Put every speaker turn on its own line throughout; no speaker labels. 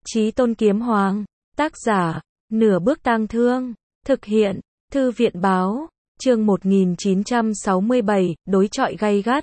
Chí Tôn Kiếm Hoàng, tác giả, Nửa Bước Tang Thương, thực hiện, Thư viện báo, chương 1967, đối chọi gay gắt.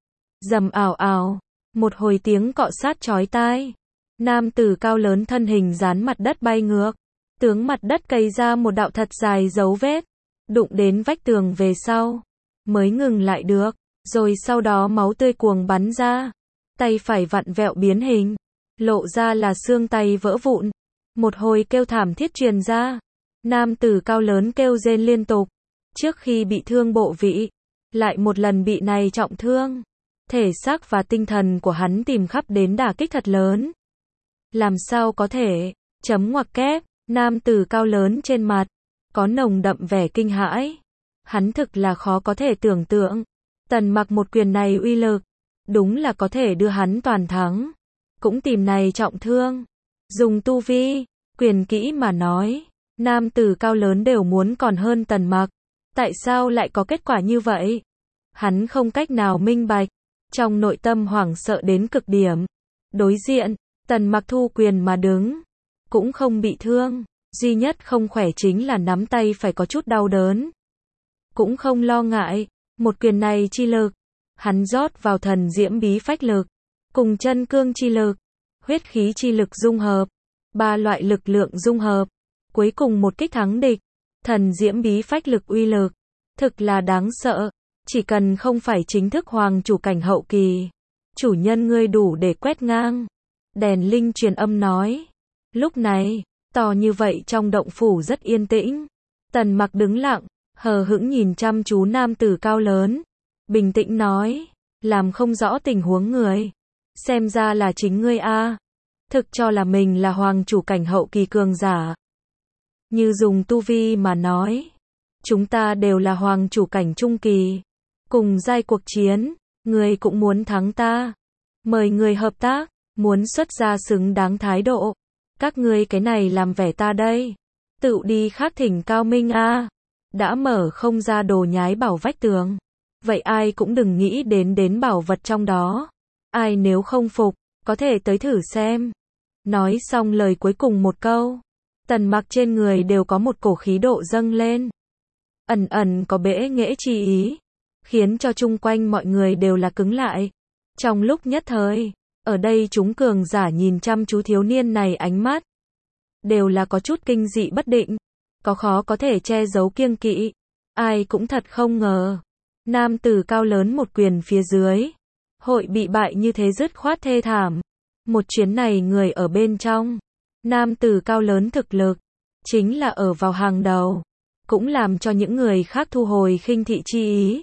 Rầm ào ào, một hồi tiếng cọ sát chói tai. Nam tử cao lớn thân hình dán mặt đất bay ngược, tướng mặt đất cày ra một đạo thật dài dấu vết, đụng đến vách tường về sau, mới ngừng lại được, rồi sau đó máu tươi cuồng bắn ra, tay phải vặn vẹo biến hình, lộ ra là xương tay vỡ vụn, một hồi kêu thảm thiết truyền ra, nam tử cao lớn kêu rên liên tục, trước khi bị thương bộ vị, lại một lần bị này trọng thương, thể xác và tinh thần của hắn tìm khắp đến đả kích thật lớn. Làm sao có thể, chấm ngoặc kép, nam tử cao lớn trên mặt, có nồng đậm vẻ kinh hãi, hắn thực là khó có thể tưởng tượng, Tần Mặc một quyền này uy lực, đúng là có thể đưa hắn toàn thắng, cũng tìm này trọng thương, dùng tu vi, quyền kỹ mà nói, nam tử cao lớn đều muốn còn hơn Tần Mặc, tại sao lại có kết quả như vậy? Hắn không cách nào minh bạch, trong nội tâm hoảng sợ đến cực điểm. Đối diện, Tần Mặc thu quyền mà đứng, cũng không bị thương, duy nhất không khỏe chính là nắm tay phải có chút đau đớn. Cũng không lo ngại, một quyền này chi lực, hắn rót vào thần diễm bí phách lực, cùng chân cương chi lực, huyết khí chi lực dung hợp, ba loại lực lượng dung hợp, cuối cùng một kích thắng địch. Thần diễm bí phách lực uy lực, thực là đáng sợ, chỉ cần không phải chính thức hoàng chủ cảnh hậu kỳ, chủ nhân ngươi đủ để quét ngang. Đèn linh truyền âm nói. Lúc này, to như vậy trong động phủ rất yên tĩnh. Tần Mặc đứng lặng, hờ hững nhìn chăm chú nam tử cao lớn, bình tĩnh nói, làm không rõ tình huống người, xem ra là chính ngươi a, thực cho là mình là hoàng chủ cảnh hậu kỳ cường giả. Như dùng tu vi mà nói, chúng ta đều là hoàng chủ cảnh trung kỳ, cùng giai cuộc chiến, người cũng muốn thắng ta, mời người hợp tác, muốn xuất ra xứng đáng thái độ, các ngươi cái này làm vẻ ta đây, tự đi khác thỉnh cao minh a, đã mở không ra đồ nhái bảo vách tường, vậy ai cũng đừng nghĩ đến bảo vật trong đó, ai nếu không phục, có thể tới thử xem. Nói xong lời cuối cùng một câu, Tần Mặc trên người đều có một cổ khí độ dâng lên, ẩn ẩn có bẽ nghễ chi ý, khiến cho chung quanh mọi người đều là cứng lại. Trong lúc nhất thời, ở đây chúng cường giả nhìn chăm chú thiếu niên này ánh mắt, đều là có chút kinh dị bất định, có khó có thể che giấu kiêng kỵ, ai cũng thật không ngờ. Nam tử cao lớn một quyền phía dưới, hội bị bại như thế dứt khoát thê thảm. Một chuyến này người ở bên trong, nam tử cao lớn thực lực, chính là ở vào hàng đầu, cũng làm cho những người khác thu hồi khinh thị chi ý.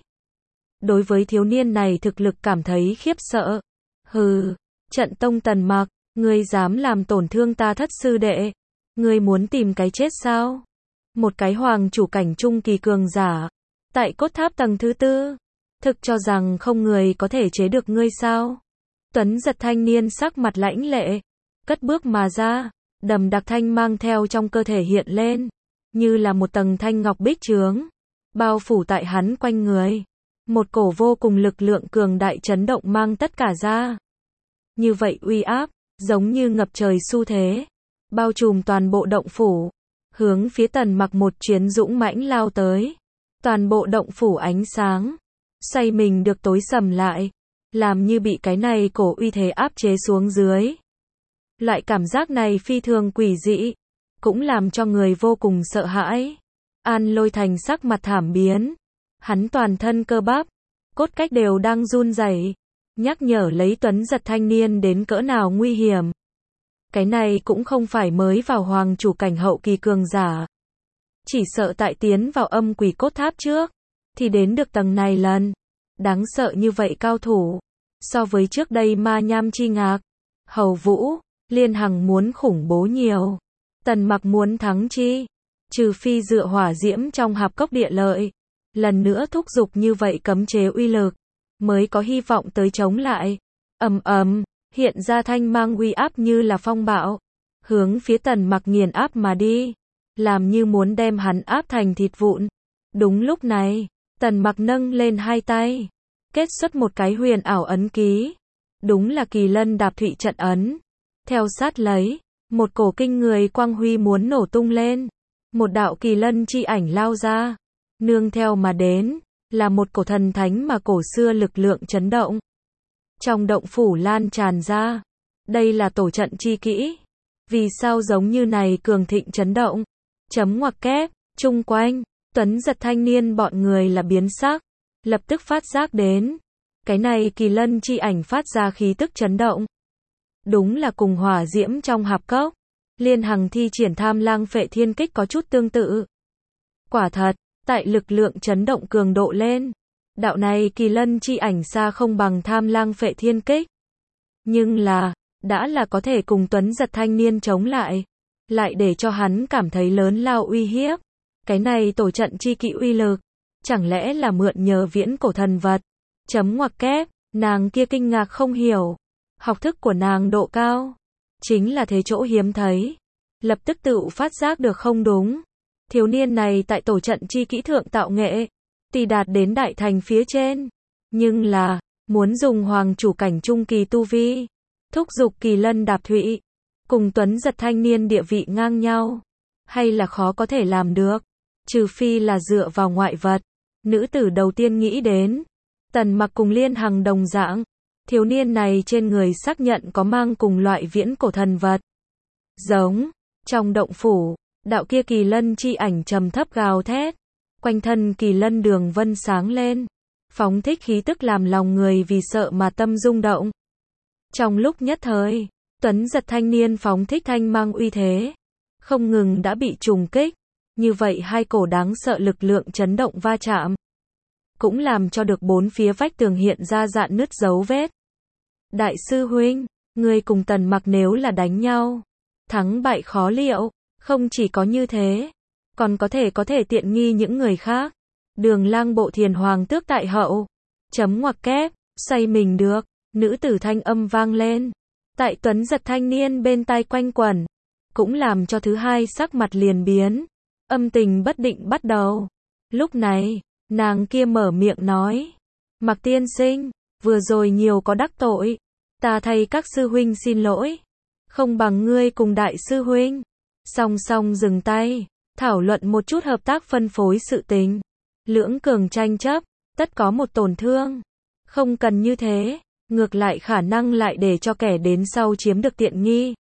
Đối với thiếu niên này thực lực cảm thấy khiếp sợ. Hừ, Trận Tông Tần Mặc, ngươi dám làm tổn thương ta thất sư đệ, ngươi muốn tìm cái chết sao? Một cái hoàng chủ cảnh trung kỳ cường giả, tại cốt tháp tầng thứ tư, thực cho rằng không người có thể chế được ngươi sao? Tuấn giật thanh niên sắc mặt lãnh lệ, cất bước mà ra, đầm đặc thanh mang theo trong cơ thể hiện lên, như là một tầng thanh ngọc bích chướng, bao phủ tại hắn quanh người. Một cổ vô cùng lực lượng cường đại chấn động mang tất cả ra. Như vậy uy áp, giống như ngập trời xu thế, bao trùm toàn bộ động phủ, hướng phía Tần Mặc một chuyến dũng mãnh lao tới. Toàn bộ động phủ ánh sáng, xoay mình được tối sầm lại, làm như bị cái này cổ uy thế áp chế xuống dưới. Loại cảm giác này phi thường quỷ dị, cũng làm cho người vô cùng sợ hãi. An Lôi Thành sắc mặt thảm biến, hắn toàn thân cơ bắp, cốt cách đều đang run rẩy, nhắc nhở lấy Tuấn giật thanh niên đến cỡ nào nguy hiểm. Cái này cũng không phải mới vào hoàng chủ cảnh hậu kỳ cường giả, chỉ sợ tại tiến vào âm quỷ cốt tháp trước, thì đến được tầng này lần. Đáng sợ như vậy cao thủ, so với trước đây Ma Nham Chi Ngạc, Hầu Vũ, Liên Hằng muốn khủng bố nhiều. Tần Mặc muốn thắng chi, trừ phi dựa hỏa diễm trong hạp cốc địa lợi, lần nữa thúc giục như vậy cấm chế uy lực, mới có hy vọng tới chống lại. Ầm ầm, hiện ra thanh mang uy áp như là phong bạo, hướng phía Tần Mặc nghiền áp mà đi, làm như muốn đem hắn áp thành thịt vụn. Đúng lúc này, Tần Mặc nâng lên hai tay, kết xuất một cái huyền ảo ấn ký, đúng là Kỳ Lân Đạp Thụy trận ấn. Theo sát lấy, một cổ kinh người quang huy muốn nổ tung lên. Một đạo kỳ lân chi ảnh lao ra. Nương theo mà đến, là một cổ thần thánh mà cổ xưa lực lượng chấn động. Trong động phủ lan tràn ra. Đây là tổ trận chi kỹ. Vì sao giống như này cường thịnh chấn động? Chấm ngoặc kép, chung quanh, Tuấn Giật thanh niên bọn người là biến sắc. Lập tức phát giác đến. Cái này kỳ lân chi ảnh phát ra khí tức chấn động. Đúng là cùng hỏa diễm trong hạp cốc. Liên Hằng thi triển Tham Lang Phệ Thiên Kích có chút tương tự. Quả thật, tại lực lượng chấn động cường độ lên. Đạo này kỳ lân chi ảnh xa không bằng Tham Lang Phệ Thiên Kích. Nhưng là, đã là có thể cùng Tuấn Giật thanh niên chống lại. Lại để cho hắn cảm thấy lớn lao uy hiếp. Cái này tổ trận chi kỹ uy lực. Chẳng lẽ là mượn nhờ viễn cổ thần vật? Chấm ngoặc kép, nàng kia kinh ngạc không hiểu. Học thức của nàng độ cao. Chính là thế chỗ hiếm thấy. Lập tức tự phát giác được không đúng. Thiếu niên này tại tổ trận chi kỹ thượng tạo nghệ. Tỷ đạt đến đại thành phía trên. Nhưng là, muốn dùng hoàng chủ cảnh trung kỳ tu vi. Thúc giục kỳ lân đạp thụy. Cùng Tuấn Giật thanh niên địa vị ngang nhau. Hay là khó có thể làm được. Trừ phi là dựa vào ngoại vật. Nữ tử đầu tiên nghĩ đến. Tần Mặc cùng Liên Hằng đồng dạng. Thiếu niên này trên người xác nhận có mang cùng loại viễn cổ thần vật. Giống. Trong động phủ, đạo kia kỳ lân chi ảnh trầm thấp gào thét. Quanh thân kỳ lân đường vân sáng lên. Phóng thích khí tức làm lòng người vì sợ mà tâm rung động. Trong lúc nhất thời, Tuấn Giật thanh niên phóng thích thanh mang uy thế. Không ngừng đã bị trùng kích. Như vậy hai cổ đáng sợ lực lượng chấn động va chạm. Cũng làm cho được bốn phía vách tường hiện ra rạn nứt dấu vết. Đại sư huynh, ngươi cùng Tần Mặc nếu là đánh nhau. Thắng bại khó liệu, không chỉ có như thế. Còn có thể tiện nghi những người khác. Đường Lang bộ thiền hoàng tước tại hậu. Chấm ngoặc kép, xoay mình được. Nữ tử thanh âm vang lên. Tại Tuấn Giật thanh niên bên tai quanh quẩn. Cũng làm cho thứ hai sắc mặt liền biến. Âm tình bất định bắt đầu. Lúc này, nàng kia mở miệng nói. Mặc tiên sinh, vừa rồi nhiều có đắc tội. Ta thay các sư huynh xin lỗi. Không bằng ngươi cùng đại sư huynh. Song song dừng tay. Thảo luận một chút hợp tác phân phối sự tình. Lưỡng cường tranh chấp. Tất có một tổn thương. Không cần như thế. Ngược lại khả năng lại để cho kẻ đến sau chiếm được tiện nghi.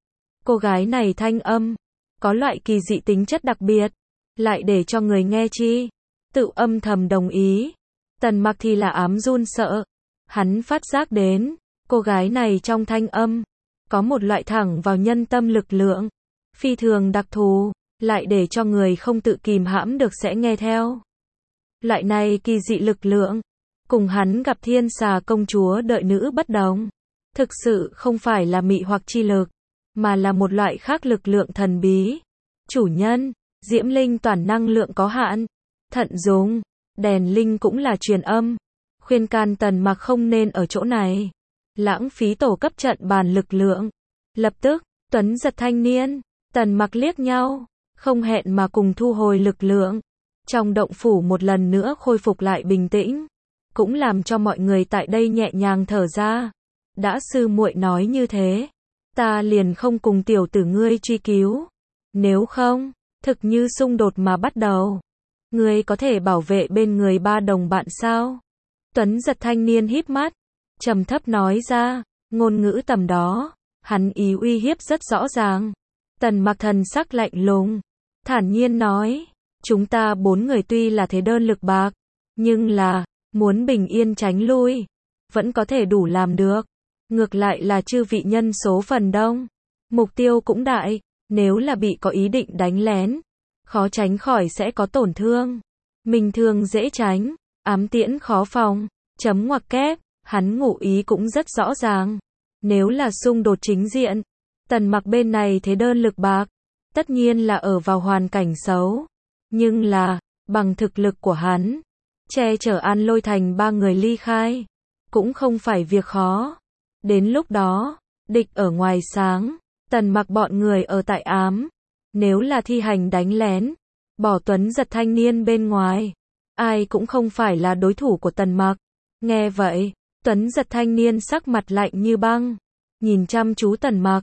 Cô gái này thanh âm. Có loại kỳ dị tính chất đặc biệt. Lại để cho người nghe chi. Tự âm thầm đồng ý. Tần Mặc thì là ám run sợ. Hắn phát giác đến. Cô gái này trong thanh âm. Có một loại thẳng vào nhân tâm lực lượng. Phi thường đặc thù. Lại để cho người không tự kìm hãm được sẽ nghe theo. Loại này kỳ dị lực lượng. Cùng hắn gặp Thiên Xà công chúa đợi nữ bất đồng. Thực sự không phải là mị hoặc chi lực. Mà là một loại khác lực lượng thần bí. Chủ nhân, diễm linh toàn năng lượng có hạn. Thận dùng, đèn linh cũng là truyền âm. Khuyên can Tần Mặc không nên ở chỗ này. Lãng phí tổ cấp trận bàn lực lượng. Lập tức, Tuấn Giật thanh niên, Tần Mặc liếc nhau. Không hẹn mà cùng thu hồi lực lượng. Trong động phủ một lần nữa khôi phục lại bình tĩnh. Cũng làm cho mọi người tại đây nhẹ nhàng thở ra. Đã sư muội nói như thế. Ta liền không cùng tiểu tử ngươi truy cứu. Nếu không, thực như xung đột mà bắt đầu. Ngươi có thể bảo vệ bên người ba đồng bạn sao? Tuấn Giật thanh niên híp mắt. Trầm thấp nói ra. Ngôn ngữ tầm đó. Hắn ý uy hiếp rất rõ ràng. Tần Mặc thần sắc lạnh lùng. Thản nhiên nói. Chúng ta bốn người tuy là thế đơn lực bạc. Nhưng là, muốn bình yên tránh lui. Vẫn có thể đủ làm được. Ngược lại là chư vị nhân số phần đông. Mục tiêu cũng đại. Nếu là bị có ý định đánh lén. Khó tránh khỏi sẽ có tổn thương. Mình thường dễ tránh. Ám tiễn khó phòng. Chấm ngoặc kép. Hắn ngụ ý cũng rất rõ ràng. Nếu là xung đột chính diện. Tần Mặc bên này thế đơn lực bạc. Tất nhiên là ở vào hoàn cảnh xấu. Nhưng là, bằng thực lực của hắn. Che chở An Lôi Thành ba người ly khai. Cũng không phải việc khó. Đến lúc đó, địch ở ngoài sáng. Tần Mặc bọn người ở tại ám. Nếu là thi hành đánh lén. Bỏ Tuấn Giật thanh niên bên ngoài. Ai cũng không phải là đối thủ của Tần Mặc. Nghe vậy, Tuấn Giật thanh niên sắc mặt lạnh như băng. Nhìn chăm chú Tần Mặc.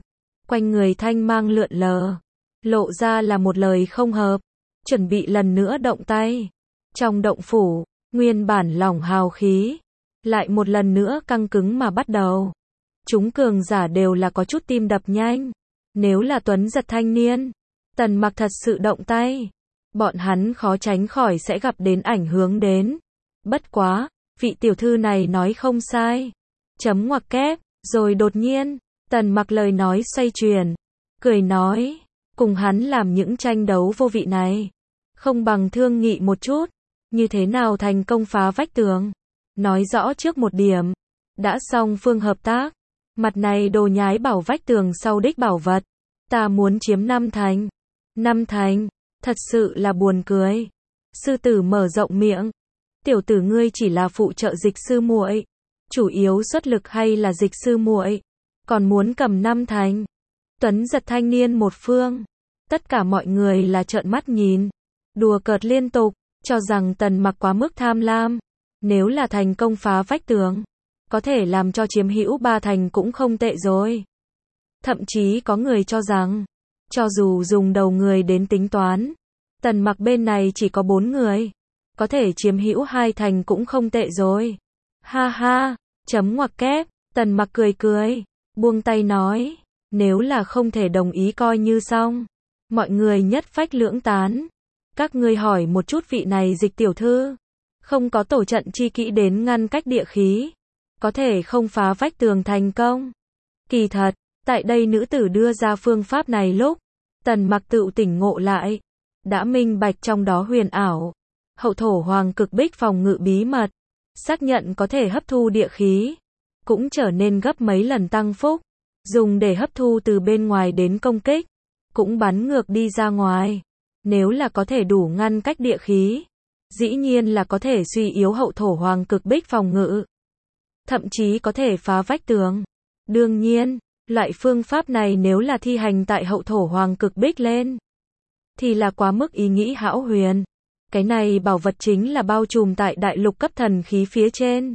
quanh người thanh mang lượn lờ, lộ ra là một lời không hợp, chuẩn bị lần nữa động tay. Trong động phủ, nguyên bản lỏng hào khí, lại một lần nữa căng cứng mà bắt đầu. Chúng cường giả đều là có chút tim đập nhanh. Nếu là tuấn giật thanh niên, Tần Mặc thật sự động tay, bọn hắn khó tránh khỏi sẽ gặp đến ảnh hưởng đến. Bất quá, vị tiểu thư này nói không sai. Chấm ngoặc kép, rồi đột nhiên, Tần Mặc lời nói xoay chuyển, cười nói, cùng hắn làm những tranh đấu vô vị này, không bằng thương nghị một chút, như thế nào thành công phá vách tường. Nói rõ trước một điểm, đã song phương hợp tác, mặt này đồ nhái bảo vách tường sau đích bảo vật, ta muốn chiếm 5 thành. 5 thành, thật sự là buồn cười. Sư tử mở rộng miệng, tiểu tử ngươi chỉ là phụ trợ dịch sư muội, chủ yếu xuất lực hay là dịch sư muội, còn muốn cầm 5 thành. Tuấn giật thanh niên một phương, tất cả mọi người là trợn mắt nhìn, đùa cợt liên tục, cho rằng Tần Mặc quá mức tham lam. Nếu là thành công phá vách tường, có thể làm cho chiếm hữu 3 thành cũng không tệ rồi. Thậm chí có người cho rằng, cho dù dùng đầu người đến tính toán, Tần Mặc bên này chỉ có 4 người, có thể chiếm hữu 2 thành cũng không tệ rồi. Ha ha, chấm ngoặc kép, Tần Mặc cười cười, buông tay nói, nếu là không thể đồng ý coi như xong. Mọi người nhất phách lưỡng tán. Các ngươi hỏi một chút vị này dịch tiểu thư, không có tổ trận chi kỹ đến ngăn cách địa khí, có thể không phá vách tường thành công. Kỳ thật, tại đây nữ tử đưa ra phương pháp này lúc, Tần Mặc tự tỉnh ngộ lại, đã minh bạch trong đó huyền ảo. Hậu thổ hoàng cực bích phòng ngự bí mật, xác nhận có thể hấp thu địa khí, cũng trở nên gấp mấy lần tăng phúc, dùng để hấp thu từ bên ngoài đến công kích, cũng bắn ngược đi ra ngoài. Nếu là có thể đủ ngăn cách địa khí, dĩ nhiên là có thể suy yếu hậu thổ hoàng cực bích phòng ngự, thậm chí có thể phá vách tường. Đương nhiên, loại phương pháp này nếu là thi hành tại hậu thổ hoàng cực bích lên, thì là quá mức ý nghĩ hão huyền. Cái này bảo vật chính là bao trùm tại đại lục cấp thần khí phía trên,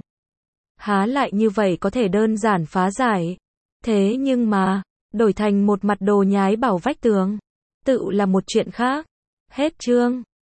há lại như vậy có thể đơn giản phá giải. Thế nhưng mà, đổi thành một mặt đồ nhái bảo vách tường, tự là một chuyện khác. Hết chương.